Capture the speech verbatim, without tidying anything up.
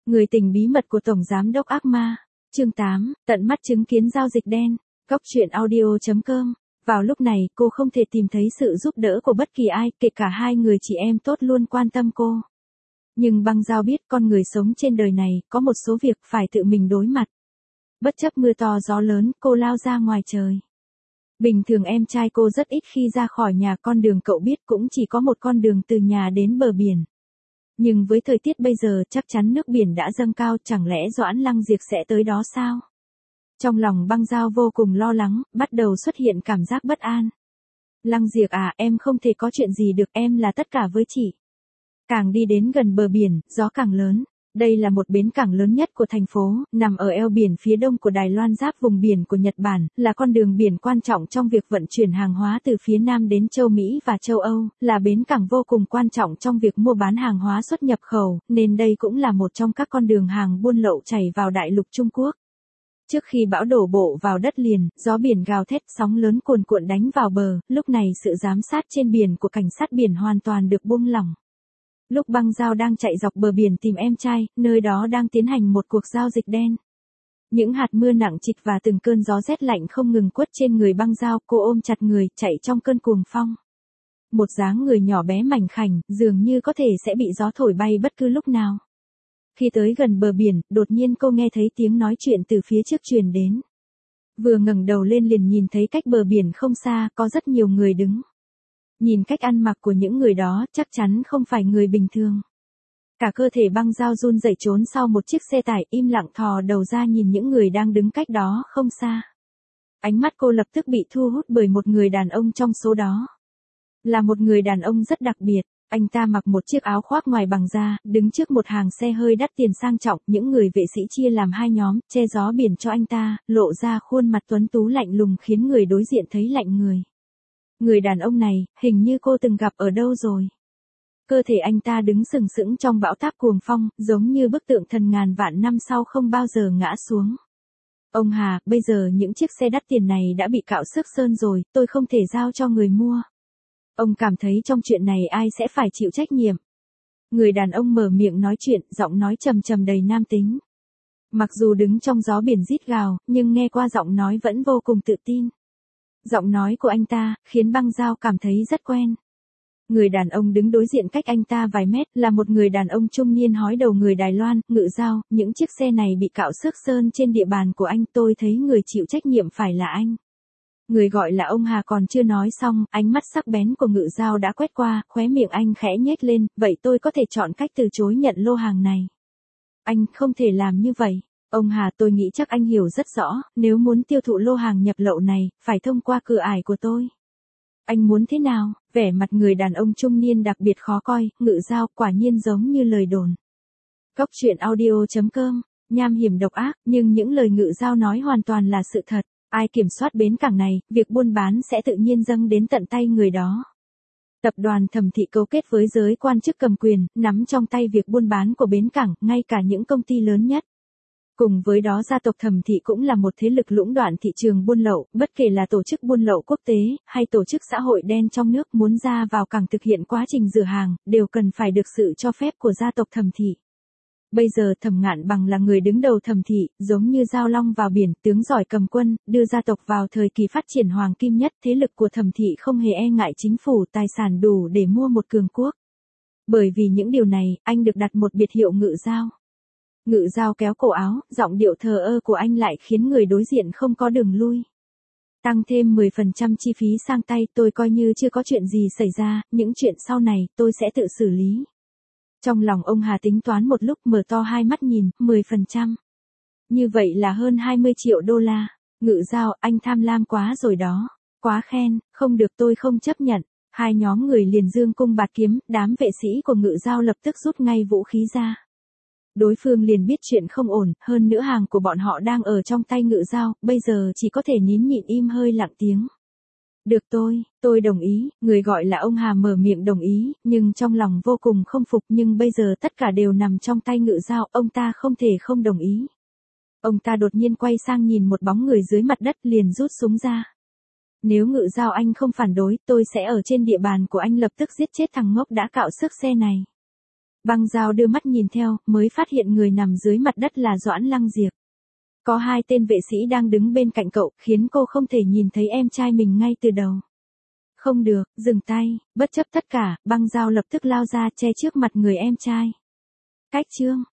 Người tình bí mật của Tổng Giám đốc ác ma. Chương tám, tận mắt chứng kiến giao dịch đen. Góc truyện audio chấm com. Vào lúc này, cô không thể tìm thấy sự giúp đỡ của bất kỳ ai, kể cả hai người chị em tốt luôn quan tâm cô. Nhưng Băng Giao biết con người sống trên đời này, có một số việc phải tự mình đối mặt. Bất chấp mưa to gió lớn, cô lao ra ngoài trời. Bình thường em trai cô rất ít khi ra khỏi nhà, con đường cậu biết cũng chỉ có một con đường từ nhà đến bờ biển. Nhưng với thời tiết bây giờ chắc chắn nước biển đã dâng cao, chẳng lẽ Doãn Lăng Diệp sẽ tới đó sao? Trong lòng Băng Giao vô cùng lo lắng, bắt đầu xuất hiện cảm giác bất an. Lăng Diệp à, em không thể có chuyện gì được, em là tất cả với chị. Càng đi đến gần bờ biển, gió càng lớn. Đây là một bến cảng lớn nhất của thành phố, nằm ở eo biển phía đông của Đài Loan giáp vùng biển của Nhật Bản, là con đường biển quan trọng trong việc vận chuyển hàng hóa từ phía Nam đến châu Mỹ và châu Âu, là bến cảng vô cùng quan trọng trong việc mua bán hàng hóa xuất nhập khẩu, nên đây cũng là một trong các con đường hàng buôn lậu chảy vào đại lục Trung Quốc. Trước khi bão đổ bộ vào đất liền, gió biển gào thét, sóng lớn cuồn cuộn đánh vào bờ, lúc này sự giám sát trên biển của cảnh sát biển hoàn toàn được buông lỏng. Lúc Băng Giao đang chạy dọc bờ biển tìm em trai, nơi đó đang tiến hành một cuộc giao dịch đen. Những hạt mưa nặng trịch và từng cơn gió rét lạnh không ngừng quất trên người Băng Giao, cô ôm chặt người, chạy trong cơn cuồng phong. Một dáng người nhỏ bé mảnh khảnh, dường như có thể sẽ bị gió thổi bay bất cứ lúc nào. Khi tới gần bờ biển, đột nhiên cô nghe thấy tiếng nói chuyện từ phía trước truyền đến. Vừa ngẩng đầu lên liền nhìn thấy cách bờ biển không xa, có rất nhiều người đứng. Nhìn cách ăn mặc của những người đó, chắc chắn không phải người bình thường. Cả cơ thể Băng Giao run rẩy trốn sau một chiếc xe tải, im lặng thò đầu ra nhìn những người đang đứng cách đó không xa. Ánh mắt cô lập tức bị thu hút bởi một người đàn ông trong số đó. Là một người đàn ông rất đặc biệt, anh ta mặc một chiếc áo khoác ngoài bằng da, đứng trước một hàng xe hơi đắt tiền sang trọng, những người vệ sĩ chia làm hai nhóm, che gió biển cho anh ta, lộ ra khuôn mặt tuấn tú lạnh lùng khiến người đối diện thấy lạnh người. Người đàn ông này, hình như cô từng gặp ở đâu rồi. Cơ thể anh ta đứng sừng sững trong bão táp cuồng phong, giống như bức tượng thần ngàn vạn năm sau không bao giờ ngã xuống. Ông Hà, bây giờ những chiếc xe đắt tiền này đã bị cạo xước sơn rồi, tôi không thể giao cho người mua. Ông cảm thấy trong chuyện này ai sẽ phải chịu trách nhiệm. Người đàn ông mở miệng nói chuyện, giọng nói trầm trầm đầy nam tính. Mặc dù đứng trong gió biển rít gào, nhưng nghe qua giọng nói vẫn vô cùng tự tin. Giọng nói của anh ta, khiến Băng Giao cảm thấy rất quen. Người đàn ông đứng đối diện cách anh ta vài mét, là một người đàn ông trung niên hói đầu người Đài Loan, Ngự Giao, những chiếc xe này bị cạo xước sơn trên địa bàn của anh, tôi thấy người chịu trách nhiệm phải là anh. Người gọi là ông Hà còn chưa nói xong, ánh mắt sắc bén của Ngự Giao đã quét qua, khóe miệng anh khẽ nhếch lên, vậy tôi có thể chọn cách từ chối nhận lô hàng này. Anh không thể làm như vậy. Ông Hà, tôi nghĩ chắc anh hiểu rất rõ, nếu muốn tiêu thụ lô hàng nhập lậu này, phải thông qua cửa ải của tôi. Anh muốn thế nào? Vẻ mặt người đàn ông trung niên đặc biệt khó coi, Ngự Giao, quả nhiên giống như lời đồn. Góc truyện audio chấm com, nham hiểm độc ác, nhưng những lời Ngự Giao nói hoàn toàn là sự thật. Ai kiểm soát bến cảng này, việc buôn bán sẽ tự nhiên dâng đến tận tay người đó. Tập đoàn Thẩm Thị cấu kết với giới quan chức cầm quyền, nắm trong tay việc buôn bán của bến cảng, ngay cả những công ty lớn nhất. Cùng với đó gia tộc Thẩm Thị cũng là một thế lực lũng đoạn thị trường buôn lậu, bất kể là tổ chức buôn lậu quốc tế, hay tổ chức xã hội đen trong nước muốn ra vào cảng thực hiện quá trình rửa hàng, đều cần phải được sự cho phép của gia tộc Thẩm Thị. Bây giờ Thẩm Ngạn Bằng là người đứng đầu Thẩm Thị, giống như Giao Long vào biển, tướng giỏi cầm quân, đưa gia tộc vào thời kỳ phát triển hoàng kim nhất, thế lực của Thẩm Thị không hề e ngại chính phủ, tài sản đủ để mua một cường quốc. Bởi vì những điều này, anh được đặt một biệt hiệu Ngự Giao. Ngự Giao kéo cổ áo, giọng điệu thờ ơ của anh lại khiến người đối diện không có đường lui. Tăng thêm mười phần trăm chi phí sang tay, tôi coi như chưa có chuyện gì xảy ra, những chuyện sau này, tôi sẽ tự xử lý. Trong lòng ông Hà tính toán một lúc, mở to hai mắt nhìn, mười phần trăm. Như vậy là hơn hai mươi triệu đô la. Ngự Giao, anh tham lam quá rồi đó. Quá khen, không được, tôi không chấp nhận. Hai nhóm người liền dương cung bạt kiếm, đám vệ sĩ của Ngự Giao lập tức rút ngay vũ khí ra. Đối phương liền biết chuyện không ổn, hơn nữa hàng của bọn họ đang ở trong tay Ngự Giao, bây giờ chỉ có thể nín nhịn im hơi lặng tiếng. Được tôi, tôi đồng ý, người gọi là ông Hà mở miệng đồng ý, nhưng trong lòng vô cùng không phục, nhưng bây giờ tất cả đều nằm trong tay Ngự Giao, ông ta không thể không đồng ý. Ông ta đột nhiên quay sang nhìn một bóng người dưới mặt đất liền rút súng ra. Nếu Ngự Giao anh không phản đối, tôi sẽ ở trên địa bàn của anh lập tức giết chết thằng ngốc đã cạo xước xe này. Băng Giao đưa mắt nhìn theo, mới phát hiện người nằm dưới mặt đất là Doãn Lăng Diệp. Có hai tên vệ sĩ đang đứng bên cạnh cậu, khiến cô không thể nhìn thấy em trai mình ngay từ đầu. Không được, dừng tay, bất chấp tất cả, Băng Giao lập tức lao ra che trước mặt người em trai. Cách chương